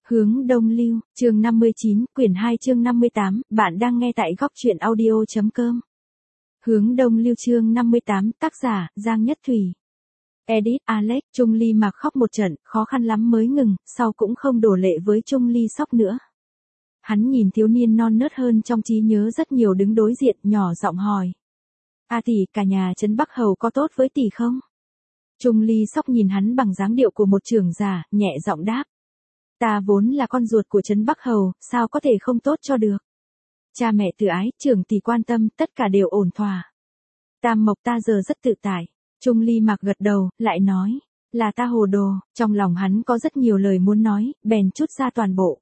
Hướng Đông Lưu, chương 59, quyển 2 chương 58, bạn đang nghe tại góc truyện audio.com. Hướng Đông Lưu chương 58, tác giả, Giang Nhất Thủy. Edit, Alex, Trung Ly Mạc khóc một trận, khó khăn lắm mới ngừng, sau cũng không đổ lệ với Trung Ly Sóc nữa. Hắn nhìn thiếu niên non nớt hơn trong trí nhớ rất nhiều đứng đối diện, nhỏ giọng hỏi. Tỷ, cả nhà Trấn Bắc Hầu có tốt với tỷ không? Trung Ly Sóc nhìn hắn bằng dáng điệu của một trưởng giả, nhẹ giọng đáp. Ta vốn là con ruột của Trấn Bắc Hầu, sao có thể không tốt cho được. Cha mẹ từ ái, trưởng tỷ quan tâm, tất cả đều ổn thỏa. Tam Mộc ta giờ rất tự tại. Trung Ly Mạc gật đầu, lại nói, là ta hồ đồ, trong lòng hắn có rất nhiều lời muốn nói, bèn trút ra toàn bộ.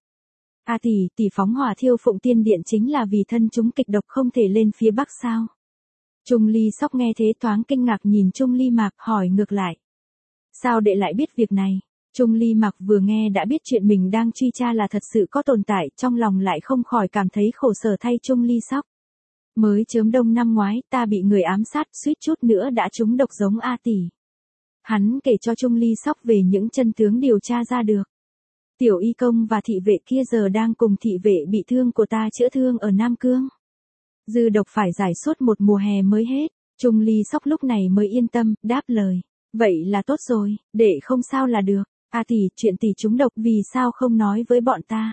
Tỷ phóng hỏa thiêu Phụng Tiên Điện chính là vì thân chúng kịch độc không thể lên phía Bắc sao? Trung Ly Sóc nghe thế thoáng kinh ngạc nhìn Trung Ly Mạc hỏi ngược lại. Sao đệ lại biết việc này? Trung Ly Mạc vừa nghe đã biết chuyện mình đang truy tra là thật sự có tồn tại, trong lòng lại không khỏi cảm thấy khổ sở thay Trung Ly Sóc. Mới chớm đông năm ngoái ta bị người ám sát, suýt chút nữa đã trúng độc giống tỷ. Hắn kể cho Trung Ly Sóc về những chân tướng điều tra ra được. Tiểu y công và thị vệ kia giờ đang cùng thị vệ bị thương của ta chữa thương ở Nam Cương. Dư độc phải giải suốt một mùa hè mới hết. Trung Ly Sóc lúc này mới yên tâm, đáp lời. Vậy là tốt rồi, đệ không sao là được. Tỷ, chuyện tỷ trúng độc vì sao không nói với bọn ta?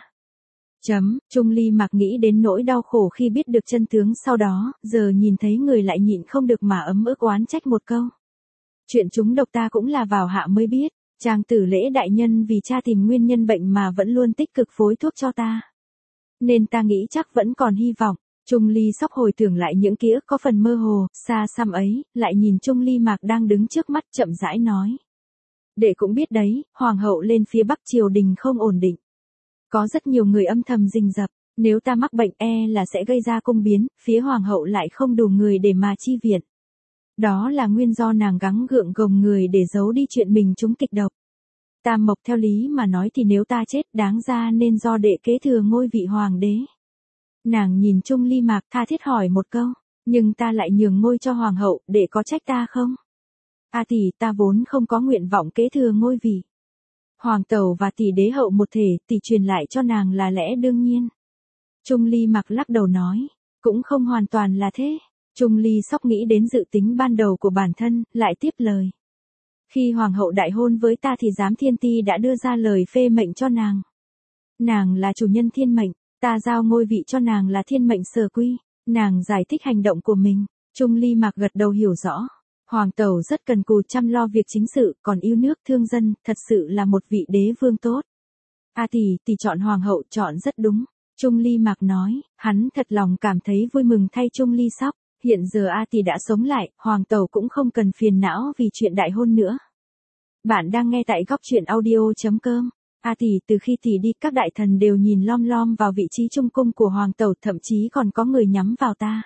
Trung Ly Mạc nghĩ đến nỗi đau khổ khi biết được chân tướng sau đó, giờ nhìn thấy người lại nhịn không được mà ấm ức oán trách một câu. Chuyện trúng độc ta cũng là vào hạ mới biết, Trang Tử Lễ đại nhân vì cha tìm nguyên nhân bệnh mà vẫn luôn tích cực phối thuốc cho ta. Nên ta nghĩ chắc vẫn còn hy vọng. Trung Ly Sóc hồi tưởng lại những ký ức có phần mơ hồ, xa xăm ấy, lại nhìn Trung Ly Mạc đang đứng trước mắt chậm rãi nói. Đệ cũng biết đấy, hoàng hậu lên phía Bắc triều đình không ổn định. Có rất nhiều người âm thầm rình rập, nếu ta mắc bệnh là sẽ gây ra cung biến, phía hoàng hậu lại không đủ người để mà chi viện. Đó là nguyên do nàng gắng gượng gồng người để giấu đi chuyện mình trúng kịch độc. Tam Mộc theo lý mà nói thì nếu ta chết đáng ra nên do đệ kế thừa ngôi vị hoàng đế. Nàng nhìn Trung Ly Mạc tha thiết hỏi một câu, nhưng ta lại nhường ngôi cho hoàng hậu, đệ có trách ta không? Tỷ, ta vốn không có nguyện vọng kế thừa ngôi vị. Hoàng tẩu và tỷ đế hậu một thể, tỷ truyền lại cho nàng là lẽ đương nhiên. Trung Ly Mạc lắc đầu nói, cũng không hoàn toàn là thế. Trung Ly Sóc nghĩ đến dự tính ban đầu của bản thân, lại tiếp lời. Khi hoàng hậu đại hôn với ta thì giám thiên ti đã đưa ra lời phê mệnh cho nàng. Nàng là chủ nhân thiên mệnh, ta giao ngôi vị cho nàng là thiên mệnh sở quy. Nàng giải thích hành động của mình. Trung Ly Mạc gật đầu hiểu rõ. Hoàng tẩu rất cần cù chăm lo việc chính sự, còn yêu nước thương dân, thật sự là một vị đế vương tốt. Tỷ chọn hoàng hậu chọn rất đúng. Trung Ly Mạc nói, hắn thật lòng cảm thấy vui mừng thay Trung Ly Sóc. Hiện giờ tỷ đã sống lại, hoàng tẩu cũng không cần phiền não vì chuyện đại hôn nữa. Bạn đang nghe tại góc truyện audio.com. Tỷ, từ khi tỷ đi các đại thần đều nhìn lom lom vào vị trí trung cung của hoàng tẩu, thậm chí còn có người nhắm vào ta.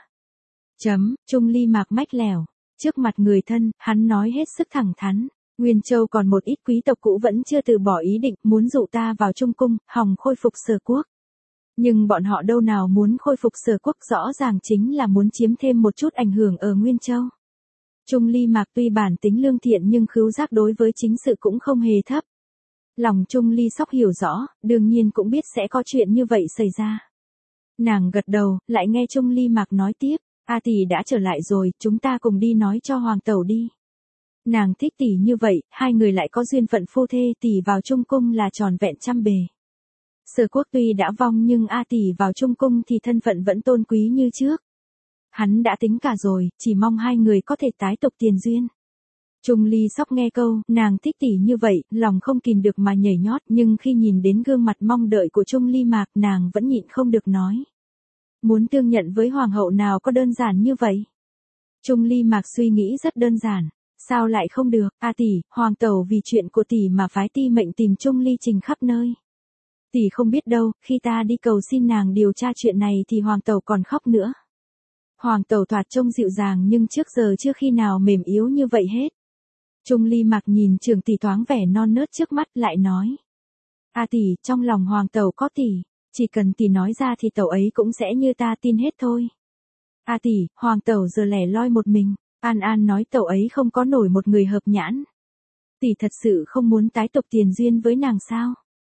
Trung Ly Mạc mách lẻo. Trước mặt người thân, hắn nói hết sức thẳng thắn. Nguyên Châu còn một ít quý tộc cũ vẫn chưa từ bỏ ý định muốn dụ ta vào trung cung, hòng khôi phục Sở Quốc. Nhưng bọn họ đâu nào muốn khôi phục Sở Quốc, rõ ràng chính là muốn chiếm thêm một chút ảnh hưởng ở Nguyên Châu. Trung Ly Mạc tuy bản tính lương thiện nhưng khứu giác đối với chính sự cũng không hề thấp. Lòng Trung Ly Sóc hiểu rõ, đương nhiên cũng biết sẽ có chuyện như vậy xảy ra. Nàng gật đầu, lại nghe Trung Ly Mạc nói tiếp. Tỷ đã trở lại rồi, chúng ta cùng đi nói cho hoàng tẩu đi. Nàng thích tỷ như vậy, hai người lại có duyên phận phu thê, tỷ vào trung cung là tròn vẹn trăm bề. Sở Quốc tuy đã vong nhưng tỷ vào trung cung thì thân phận vẫn tôn quý như trước. Hắn đã tính cả rồi, chỉ mong hai người có thể tái tục tiền duyên. Trung Ly Sóc nghe câu, nàng thích tỷ như vậy, lòng không kìm được mà nhảy nhót, nhưng khi nhìn đến gương mặt mong đợi của Trung Ly Mạc, nàng vẫn nhịn không được nói. Muốn tương nhận với hoàng hậu nào có đơn giản như vậy? Trung Ly Mạc suy nghĩ rất đơn giản. Sao lại không được? Tỷ, hoàng tẩu vì chuyện của tỷ mà phái ti mệnh tìm Trung Ly Trình khắp nơi. Tỷ không biết đâu, khi ta đi cầu xin nàng điều tra chuyện này thì hoàng tẩu còn khóc nữa. Hoàng tẩu thoạt trông dịu dàng nhưng trước giờ chưa khi nào mềm yếu như vậy hết. Trung Ly Mạc nhìn trưởng tỷ thoáng vẻ non nớt trước mắt lại nói. Tỷ, trong lòng hoàng tẩu có tỷ. Chỉ cần tỷ nói ra thì tẩu ấy cũng sẽ như ta tin hết thôi. Tỷ, hoàng tẩu giờ lẻ loi một mình. An nói tẩu ấy không có nổi một người hợp nhãn. Tỷ thật sự không muốn tái tục tiền duyên với nàng sao?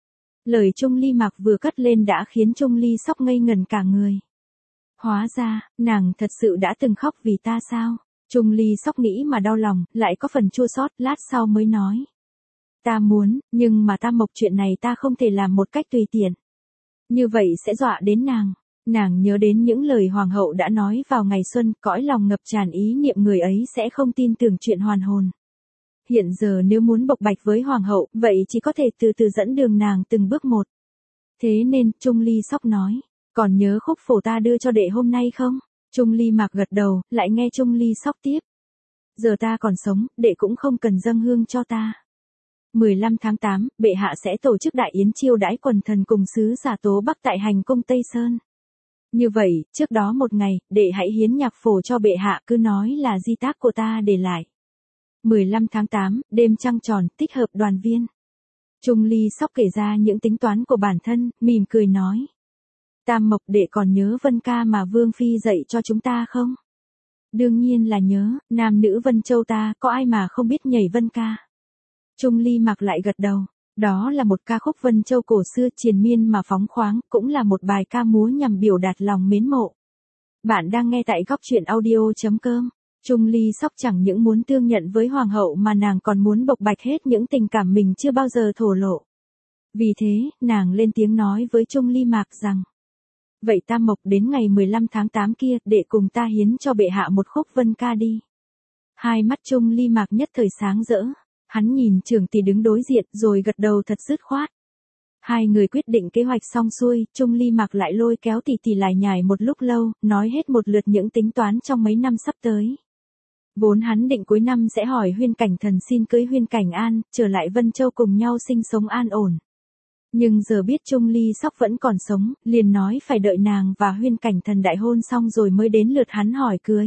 Lời Trung Ly Mạc vừa cất lên đã khiến Trung Ly Sóc ngây ngẩn cả người. Hóa ra, nàng thật sự đã từng khóc vì ta sao? Trung Ly Sóc nghĩ mà đau lòng, lại có phần chua xót, lát sau mới nói. Ta muốn, nhưng mà Tam Mộc chuyện này ta không thể làm một cách tùy tiện. Như vậy sẽ dọa đến nàng. Nàng nhớ đến những lời hoàng hậu đã nói vào ngày xuân, cõi lòng ngập tràn ý niệm người ấy sẽ không tin tưởng chuyện hoàn hồn. Hiện giờ nếu muốn bộc bạch với hoàng hậu, vậy chỉ có thể từ từ dẫn đường nàng từng bước một. Thế nên, Trung Ly Sóc nói, còn nhớ khúc phổ ta đưa cho đệ hôm nay không? Trung Ly Mạc gật đầu, lại nghe Trung Ly Sóc tiếp. Giờ ta còn sống, đệ cũng không cần dâng hương cho ta. 15 tháng 8, bệ hạ sẽ tổ chức đại yến chiêu đãi quần thần cùng sứ giả Tố Bắc tại hành cung Tây Sơn. Như vậy, trước đó một ngày, đệ hãy hiến nhạc phổ cho bệ hạ, cứ nói là di tác của ta để lại. 15 tháng 8, đêm trăng tròn, tích hợp đoàn viên. Trung Ly Sóc kể ra những tính toán của bản thân, mỉm cười nói. Tam Mộc đệ còn nhớ vân ca mà Vương Phi dạy cho chúng ta không? Đương nhiên là nhớ, nam nữ Vân Châu ta, có ai mà không biết nhảy vân ca. Trung Ly Mạc lại gật đầu. Đó là một ca khúc Vân Châu cổ xưa triền miên mà phóng khoáng, cũng là một bài ca múa nhằm biểu đạt lòng mến mộ. Bạn đang nghe tại góc truyện audio.com. Trung Ly Sóc chẳng những muốn tương nhận với hoàng hậu mà nàng còn muốn bộc bạch hết những tình cảm mình chưa bao giờ thổ lộ. Vì thế, nàng lên tiếng nói với Trung Ly Mạc rằng. Vậy Tam Mộc đến ngày 15 tháng 8 kia, để cùng ta hiến cho bệ hạ một khúc vân ca đi. Hai mắt Trung Ly Mạc nhất thời sáng rỡ. Hắn nhìn trưởng tỷ đứng đối diện rồi gật đầu thật dứt khoát. Hai người quyết định kế hoạch xong xuôi, Trung Ly Mạc lại lôi kéo tỷ tỷ lải nhải một lúc lâu, nói hết một lượt những tính toán trong mấy năm sắp tới. Vốn hắn định cuối năm sẽ hỏi Huyên Cảnh Thần xin cưới Huyên Cảnh An, trở lại Vân Châu cùng nhau sinh sống an ổn. Nhưng giờ biết Trung Ly Sóc vẫn còn sống, liền nói phải đợi nàng và Huyên Cảnh Thần đại hôn xong rồi mới đến lượt hắn hỏi cưới.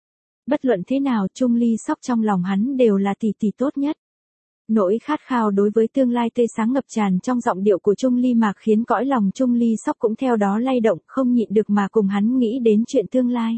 Bất luận thế nào Trung Ly Sóc trong lòng hắn đều là tỷ tỷ tốt nhất. Nỗi khát khao đối với tương lai tươi sáng ngập tràn trong giọng điệu của Trung Ly Mạc khiến cõi lòng Trung Ly Sóc cũng theo đó lay động, không nhịn được mà cùng hắn nghĩ đến chuyện tương lai.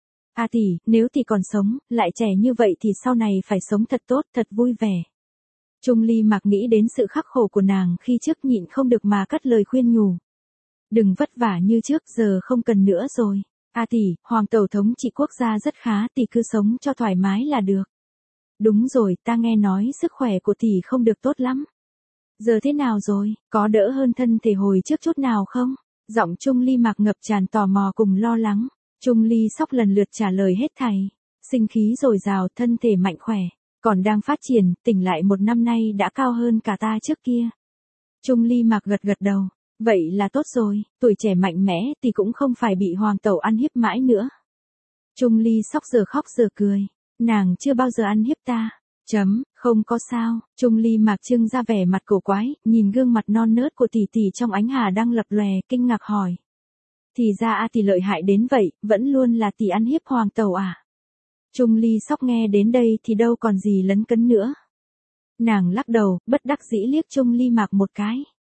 À tỷ, nếu tỷ còn sống, lại trẻ như vậy thì sau này phải sống thật tốt, thật vui vẻ. Trung Ly Mạc nghĩ đến sự khắc khổ của nàng khi trước nhịn không được mà cất lời khuyên nhủ. Đừng vất vả như trước, giờ không cần nữa rồi. À tỷ, hoàng tẩu thống trị quốc gia rất khá, tỷ cứ sống cho thoải mái là được. Đúng rồi, ta nghe nói sức khỏe của tỷ không được tốt lắm. Giờ thế nào rồi, có đỡ hơn thân thể hồi trước chút nào không? Giọng Trung Ly Mạc ngập tràn tò mò cùng lo lắng. Trung Ly Sóc lần lượt trả lời hết thảy. Sinh khí dồi dào, thân thể mạnh khỏe. Còn đang phát triển, tỉnh lại một năm nay đã cao hơn cả ta trước kia. Trung Ly Mạc gật gật đầu. Vậy là tốt rồi, tuổi trẻ mạnh mẽ thì cũng không phải bị hoàng tẩu ăn hiếp mãi nữa. Trung Ly Sóc giờ khóc giờ cười. Nàng chưa bao giờ ăn hiếp ta. Không có sao. Trung Ly Mạc trưng ra vẻ mặt cổ quái, nhìn gương mặt non nớt của tỷ tỷ trong ánh hà đang lập lòe, kinh ngạc hỏi. Thì ra a tỷ lợi hại đến vậy, vẫn luôn là tỷ ăn hiếp hoàng tẩu à? Trung Ly Sóc nghe đến đây thì đâu còn gì lấn cấn nữa. Nàng lắc đầu, bất đắc dĩ liếc Trung Ly Mạc một cái.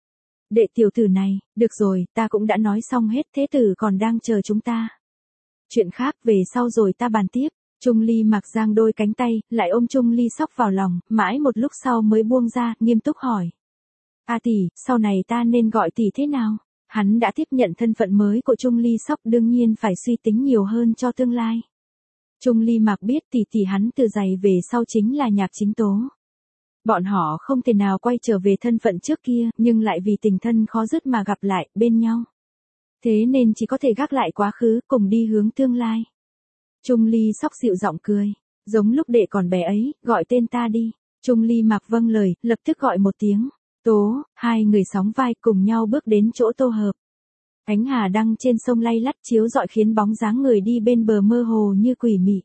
Đệ tiểu tử này, được rồi, ta cũng đã nói xong hết, thế tử còn đang chờ chúng ta. Chuyện khác về sau rồi ta bàn tiếp. Trung Ly Mạc giang đôi cánh tay, lại ôm Trung Ly Sóc vào lòng, mãi một lúc sau mới buông ra, nghiêm túc hỏi. À tỷ, sau này ta nên gọi tỷ thế nào? Hắn đã tiếp nhận thân phận mới của Trung Ly Sóc, đương nhiên phải suy tính nhiều hơn cho tương lai. Trung Ly Mạc biết tỷ tỷ hắn từ giày về sau chính là Nhạc Chính Tố. Bọn họ không thể nào quay trở về thân phận trước kia, nhưng lại vì tình thân khó dứt mà gặp lại, bên nhau. Thế nên chỉ có thể gác lại quá khứ, cùng đi hướng tương lai. Trung Ly Sóc dịu giọng cười. Giống lúc đệ còn bé ấy, gọi tên ta đi. Trung Ly Mạc vâng lời, lập tức gọi một tiếng. Tố, hai người sóng vai cùng nhau bước đến chỗ Tô Hợp. Ánh hà đăng trên sông lay lắt chiếu rọi khiến bóng dáng người đi bên bờ mơ hồ như quỷ mị.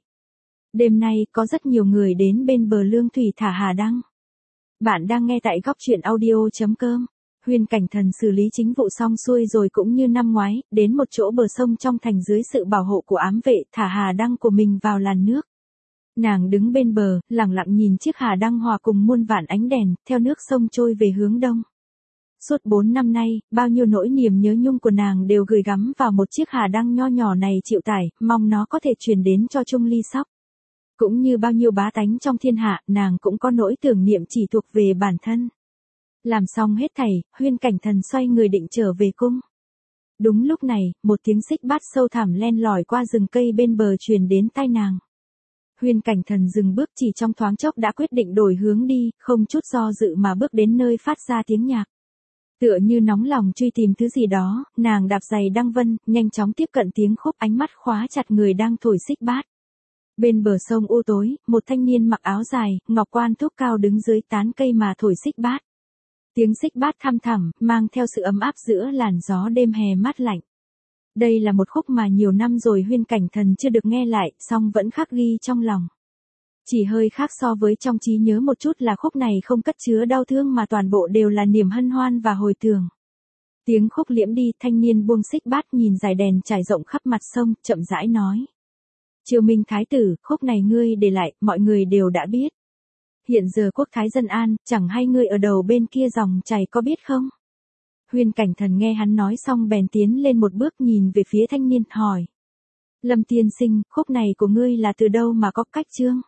Đêm nay có rất nhiều người đến bên bờ lương thủy thả hà đăng. Bạn đang nghe tại góc truyện audio.com. Huyên Cảnh Thần xử lý chính vụ xong xuôi rồi cũng như năm ngoái, đến một chỗ bờ sông trong thành dưới sự bảo hộ của ám vệ, thả hà đăng của mình vào làn nước. Nàng đứng bên bờ, lặng lặng nhìn chiếc hà đăng hòa cùng muôn vàn ánh đèn, theo nước sông trôi về hướng đông. Suốt 4 năm nay, bao nhiêu nỗi niềm nhớ nhung của nàng đều gửi gắm vào một chiếc hà đăng nho nhỏ này chịu tải, mong nó có thể truyền đến cho Trung Ly Sóc. Cũng như bao nhiêu bá tánh trong thiên hạ, nàng cũng có nỗi tưởng niệm chỉ thuộc về bản thân. Làm xong hết thảy, Huyên Cảnh Thần xoay người định trở về cung. Đúng lúc này, một tiếng xích bát sâu thẳm len lỏi qua rừng cây bên bờ truyền đến tai nàng. Huyên Cảnh Thần dừng bước, chỉ trong thoáng chốc đã quyết định đổi hướng đi, không chút do dự mà bước đến nơi phát ra tiếng nhạc. Tựa như nóng lòng truy tìm thứ gì đó, nàng đạp giày đăng vân, nhanh chóng tiếp cận tiếng khúc, ánh mắt khóa chặt người đang thổi xích bát. Bên bờ sông u tối, một thanh niên mặc áo dài, ngọc quan thúc cao đứng dưới tán cây mà thổi xích bát. Tiếng xích bát thăm thẳm, mang theo sự ấm áp giữa làn gió đêm hè mát lạnh. Đây là một khúc mà nhiều năm rồi Huyên Cảnh Thần chưa được nghe lại, song vẫn khắc ghi trong lòng. Chỉ hơi khác so với trong trí nhớ một chút là khúc này không cất chứa đau thương mà toàn bộ đều là niềm hân hoan và hồi tưởng. Tiếng khúc liễm đi, thanh niên buông xích bát nhìn dải đèn trải rộng khắp mặt sông, chậm rãi nói. Triều Minh Thái tử, khúc này ngươi để lại, mọi người đều đã biết. Hiện giờ quốc thái dân an, chẳng hay ngươi ở đầu bên kia dòng chảy có biết không? Huyên Cảnh Thần nghe hắn nói xong bèn tiến lên một bước nhìn về phía thanh niên, hỏi. Lâm tiên sinh, khúc này của ngươi là từ đâu mà có cách chương?